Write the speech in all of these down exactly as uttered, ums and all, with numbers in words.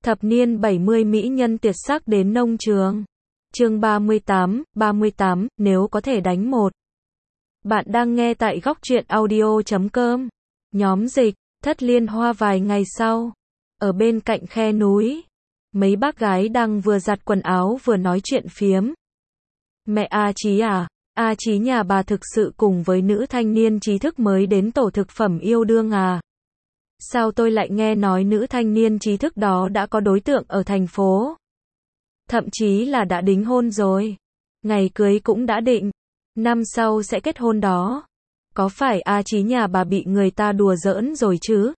Thập niên bảy mươi mỹ nhân tuyệt sắc đến nông trường. Chương ba mươi tám, ba mươi tám, nếu có thể đánh một. Bạn đang nghe tại góc truyện audio chấm com. Nhóm dịch, Thất Liên Hoa vài ngày sau. Ở bên cạnh khe núi. Mấy bác gái đang vừa giặt quần áo vừa nói chuyện phiếm. Mẹ A Chí à, A Chí nhà bà thực sự cùng với nữ thanh niên trí thức mới đến tổ thực phẩm yêu đương à? Sao tôi lại nghe nói nữ thanh niên trí thức đó đã có đối tượng ở thành phố? Thậm chí là đã đính hôn rồi. Ngày cưới cũng đã định. Năm sau sẽ kết hôn đó. Có phải A Chí nhà bà bị người ta đùa giỡn rồi chứ?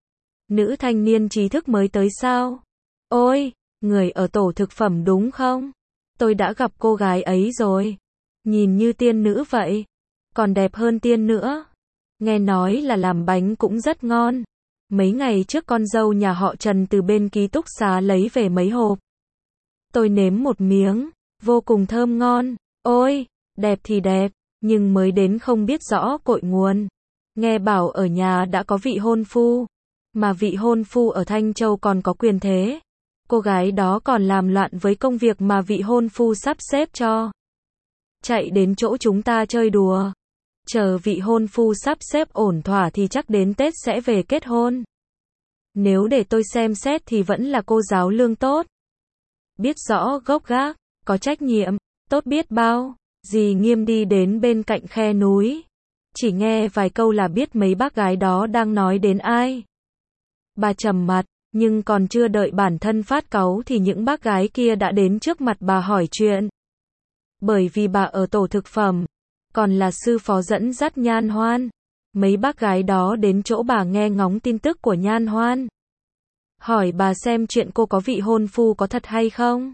Nữ thanh niên trí thức mới tới sao? Ôi, người ở tổ thực phẩm đúng không? Tôi đã gặp cô gái ấy rồi. Nhìn như tiên nữ vậy. Còn đẹp hơn tiên nữa. Nghe nói là làm bánh cũng rất ngon. Mấy ngày trước con dâu nhà họ Trần từ bên ký túc xá lấy về mấy hộp. Tôi nếm một miếng, vô cùng thơm ngon. Ôi, đẹp thì đẹp, nhưng mới đến không biết rõ cội nguồn. Nghe bảo ở nhà đã có vị hôn phu, mà vị hôn phu ở Thanh Châu còn có quyền thế. Cô gái đó còn làm loạn với công việc mà vị hôn phu sắp xếp cho. Chạy đến chỗ chúng ta chơi đùa. Chờ vị hôn phu sắp xếp ổn thỏa thì chắc đến Tết sẽ về kết hôn. Nếu để tôi xem xét thì vẫn là cô giáo lương tốt. Biết rõ gốc gác, có trách nhiệm, tốt biết bao. Dì Nghiêm đi đến bên cạnh khe núi. Chỉ nghe vài câu là biết mấy bác gái đó đang nói đến ai. Bà trầm mặt, nhưng còn chưa đợi bản thân phát cáu thì những bác gái kia đã đến trước mặt bà hỏi chuyện. Bởi vì bà ở tổ thực phẩm, còn là sư phó dẫn dắt Nhan Hoan. Mấy bác gái đó đến chỗ bà nghe ngóng tin tức của Nhan Hoan. Hỏi bà xem chuyện cô có vị hôn phu có thật hay không.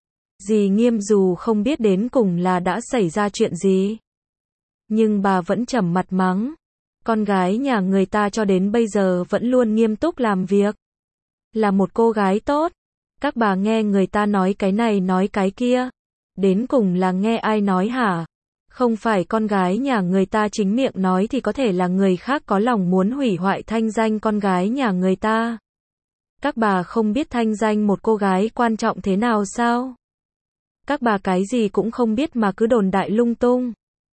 Dì Nghiêm dù không biết đến cùng là đã xảy ra chuyện gì, nhưng bà vẫn trầm mặt mắng. Con gái nhà người ta cho đến bây giờ vẫn luôn nghiêm túc làm việc. Là một cô gái tốt. Các bà nghe người ta nói cái này nói cái kia. Đến cùng là nghe ai nói hả? Không phải con gái nhà người ta chính miệng nói thì có thể là người khác có lòng muốn hủy hoại thanh danh con gái nhà người ta. Các bà không biết thanh danh một cô gái quan trọng thế nào sao? Các bà cái gì cũng không biết mà cứ đồn đại lung tung.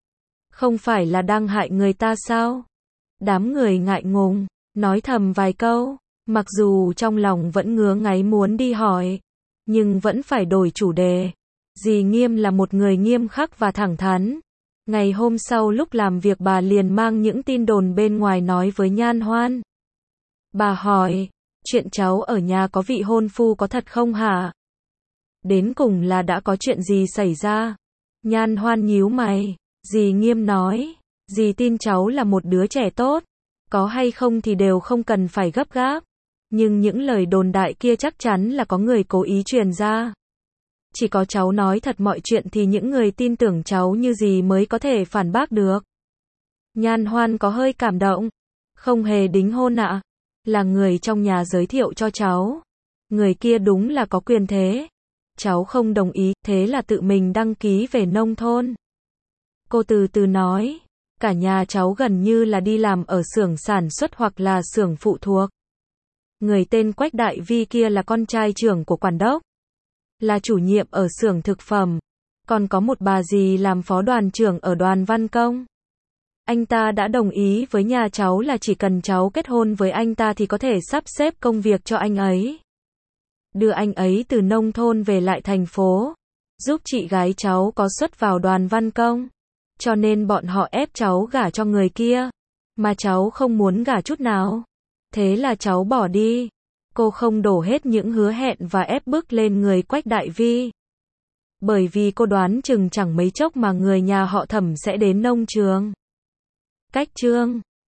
Không phải là đang hại người ta sao? Đám người ngại ngùng, nói thầm vài câu, mặc dù trong lòng vẫn ngứa ngáy muốn đi hỏi, nhưng vẫn phải đổi chủ đề. Dì Nghiêm là một người nghiêm khắc và thẳng thắn. Ngày hôm sau lúc làm việc bà liền mang những tin đồn bên ngoài nói với Nhan Hoan. Bà hỏi, chuyện cháu ở nhà có vị hôn phu có thật không hả? Đến cùng là đã có chuyện gì xảy ra? Nhan Hoan nhíu mày. Dì Nghiêm nói, dì tin cháu là một đứa trẻ tốt. Có hay không thì đều không cần phải gấp gáp. Nhưng những lời đồn đại kia chắc chắn là có người cố ý truyền ra. Chỉ có cháu nói thật mọi chuyện thì những người tin tưởng cháu như dì mới có thể phản bác được. Nhan Hoan có hơi cảm động. Không hề đính hôn ạ. À? Là người trong nhà giới thiệu cho cháu. Người kia đúng là có quyền thế. Cháu không đồng ý, thế là tự mình đăng ký về nông thôn. Cô từ từ nói, cả nhà cháu gần như là đi làm ở xưởng sản xuất hoặc là xưởng phụ thuộc. Người tên Quách Đại Vi kia là con trai trưởng của quản đốc, là chủ nhiệm ở xưởng thực phẩm. Còn có một bà dì làm phó đoàn trưởng ở đoàn văn công. Anh ta đã đồng ý với nhà cháu là chỉ cần cháu kết hôn với anh ta thì có thể sắp xếp công việc cho anh ấy. Đưa anh ấy từ nông thôn về lại thành phố. Giúp chị gái cháu có suất vào đoàn văn công. Cho nên bọn họ ép cháu gả cho người kia. Mà cháu không muốn gả chút nào. Thế là cháu bỏ đi. Cô không đổ hết những hứa hẹn và ép bức lên người Quách Đại Vi. Bởi vì cô đoán chừng chẳng mấy chốc mà người nhà họ Thẩm sẽ đến nông trường. Cách chương